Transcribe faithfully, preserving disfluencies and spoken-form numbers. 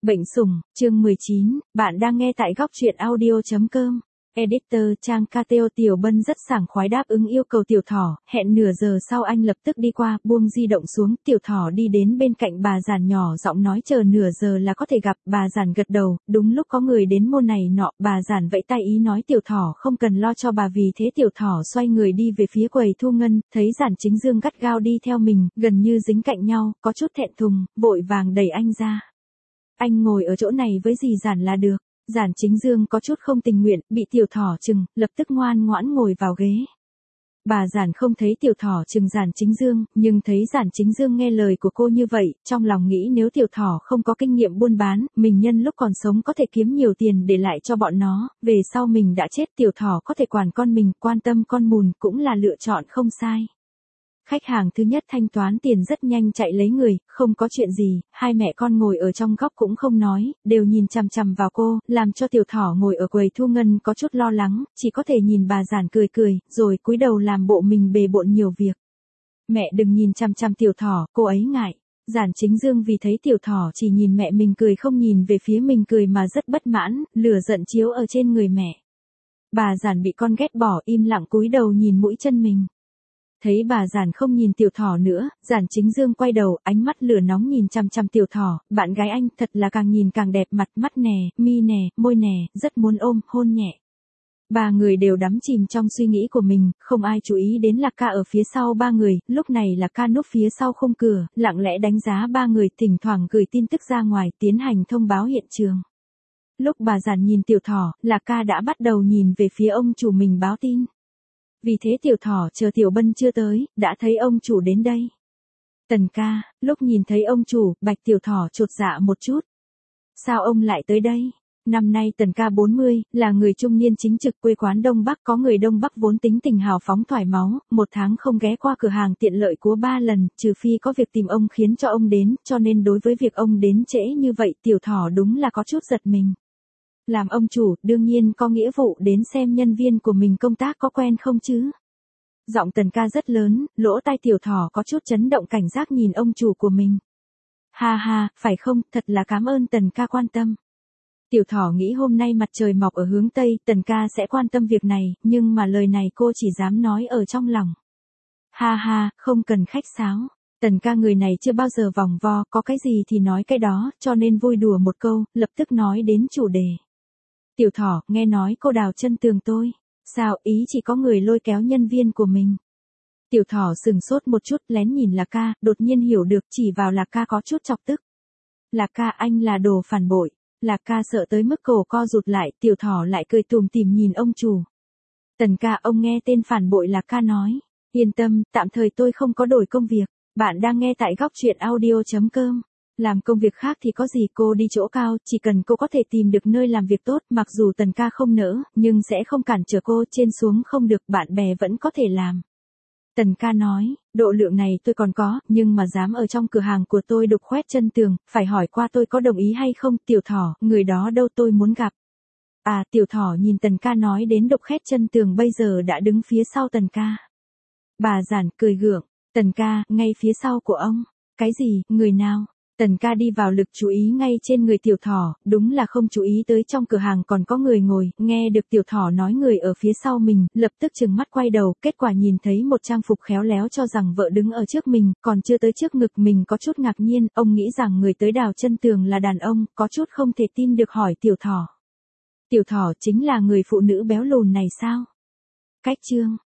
Bệnh sủng, chương mười chín, bạn đang nghe tại góc truyện audio chấm com. Editor Trang ca tê o Tiểu Bân rất sảng khoái đáp ứng yêu cầu Tiểu Thỏ, hẹn nửa giờ sau anh lập tức đi qua, buông di động xuống, Tiểu Thỏ đi đến bên cạnh bà Giản nhỏ giọng nói chờ nửa giờ là có thể gặp, bà Giản gật đầu, đúng lúc có người đến môn này nọ, bà Giản vẫy tay ý nói Tiểu Thỏ không cần lo cho bà vì thế Tiểu Thỏ xoay người đi về phía quầy thu ngân, thấy Giản Chính Dương gắt gao đi theo mình, gần như dính cạnh nhau, có chút thẹn thùng, vội vàng đẩy anh ra. Anh ngồi ở chỗ này với dì Giản là được. Giản Chính Dương có chút không tình nguyện, bị Tiểu Thỏ chừng, lập tức ngoan ngoãn ngồi vào ghế. Bà Giản không thấy Tiểu Thỏ chừng Giản Chính Dương, nhưng thấy Giản Chính Dương nghe lời của cô như vậy, trong lòng nghĩ nếu Tiểu Thỏ không có kinh nghiệm buôn bán, mình nhân lúc còn sống có thể kiếm nhiều tiền để lại cho bọn nó, về sau mình đã chết Tiểu Thỏ có thể quản con mình, quan tâm con mùn cũng là lựa chọn không sai. Khách hàng thứ nhất thanh toán tiền rất nhanh chạy lấy người, không có chuyện gì, hai mẹ con ngồi ở trong góc cũng không nói, đều nhìn chằm chằm vào cô, làm cho Tiểu Thỏ ngồi ở quầy thu ngân có chút lo lắng, chỉ có thể nhìn bà Giản cười cười, rồi cúi đầu làm bộ mình bề bộn nhiều việc. Mẹ đừng nhìn chằm chằm Tiểu Thỏ, cô ấy ngại. Giản Chính Dương vì thấy Tiểu Thỏ chỉ nhìn mẹ mình cười không nhìn về phía mình cười mà rất bất mãn, lửa giận chiếu ở trên người mẹ. Bà Giản bị con ghét bỏ im lặng cúi đầu nhìn mũi chân mình. Thấy bà Giản không nhìn Tiểu Thỏ nữa, Giản Chính Dương quay đầu, ánh mắt lửa nóng nhìn chằm chằm Tiểu Thỏ, bạn gái anh thật là càng nhìn càng đẹp, mặt mắt nè, mi nè, môi nè, rất muốn ôm, hôn nhẹ. Ba người đều đắm chìm trong suy nghĩ của mình, không ai chú ý đến Lạc Ca ở phía sau ba người, lúc này Lạc Ca núp phía sau khung cửa, lặng lẽ đánh giá ba người, thỉnh thoảng gửi tin tức ra ngoài, tiến hành thông báo hiện trường. Lúc bà Giản nhìn Tiểu Thỏ, Lạc Ca đã bắt đầu nhìn về phía ông chủ mình báo tin. Vì thế Tiểu Thỏ chờ Tiểu Bân chưa tới, đã thấy ông chủ đến đây. Tần ca, lúc nhìn thấy ông chủ, Bạch Tiểu Thỏ chột dạ một chút. Sao ông lại tới đây? Năm nay Tần ca bốn mươi, là người trung niên chính trực quê quán Đông Bắc, có người Đông Bắc vốn tính tình hào phóng thoải máu, một tháng không ghé qua cửa hàng tiện lợi của ba lần, trừ phi có việc tìm ông khiến cho ông đến, cho nên đối với việc ông đến trễ như vậy Tiểu Thỏ đúng là có chút giật mình. Làm ông chủ, đương nhiên có nghĩa vụ đến xem nhân viên của mình công tác có quen không chứ. Giọng Tần ca rất lớn, lỗ tai Tiểu Thỏ có chút chấn động cảnh giác nhìn ông chủ của mình. Ha ha, phải không, thật là cảm ơn Tần ca quan tâm. Tiểu Thỏ nghĩ hôm nay mặt trời mọc ở hướng Tây, Tần ca sẽ quan tâm việc này, nhưng mà lời này cô chỉ dám nói ở trong lòng. Ha ha, không cần khách sáo. Tần ca người này chưa bao giờ vòng vo, có cái gì thì nói cái đó, cho nên vui đùa một câu, lập tức nói đến chủ đề. Tiểu Thỏ, nghe nói cô đào chân tường tôi. Sao, ý chỉ có người lôi kéo nhân viên của mình. Tiểu Thỏ sừng sốt một chút, lén nhìn Lạc Ca, đột nhiên hiểu được, chỉ vào Lạc Ca có chút chọc tức. Lạc Ca, anh là đồ phản bội. Lạc Ca sợ tới mức cổ co rụt lại, Tiểu Thỏ lại cười tùm tìm nhìn ông chủ. Tần ca, ông nghe tên phản bội Lạc Ca nói. Yên tâm, tạm thời tôi không có đổi công việc. Bạn đang nghe tại góc truyện audio chấm com. Làm công việc khác thì có gì, cô đi chỗ cao, chỉ cần cô có thể tìm được nơi làm việc tốt, mặc dù Tần ca không nỡ, nhưng sẽ không cản trở cô, trên xuống không được, bạn bè vẫn có thể làm. Tần ca nói, độ lượng này tôi còn có, nhưng mà dám ở trong cửa hàng của tôi đục khoét chân tường, phải hỏi qua tôi có đồng ý hay không, Tiểu Thỏ, người đó đâu tôi muốn gặp. À, Tiểu Thỏ nhìn Tần ca nói đến đục khoét chân tường bây giờ đã đứng phía sau Tần ca. Bà Giản cười gượng, Tần ca, ngay phía sau của ông. Cái gì, người nào? Tần ca đi vào lực chú ý ngay trên người Tiểu Thỏ, đúng là không chú ý tới trong cửa hàng còn có người ngồi, nghe được Tiểu Thỏ nói người ở phía sau mình, lập tức trừng mắt quay đầu, kết quả nhìn thấy một trang phục khéo léo cho rằng vợ đứng ở trước mình, còn chưa tới trước ngực mình có chút ngạc nhiên, ông nghĩ rằng người tới đào chân tường là đàn ông, có chút không thể tin được hỏi Tiểu Thỏ. Tiểu Thỏ chính là người phụ nữ béo lùn này sao? Cách chương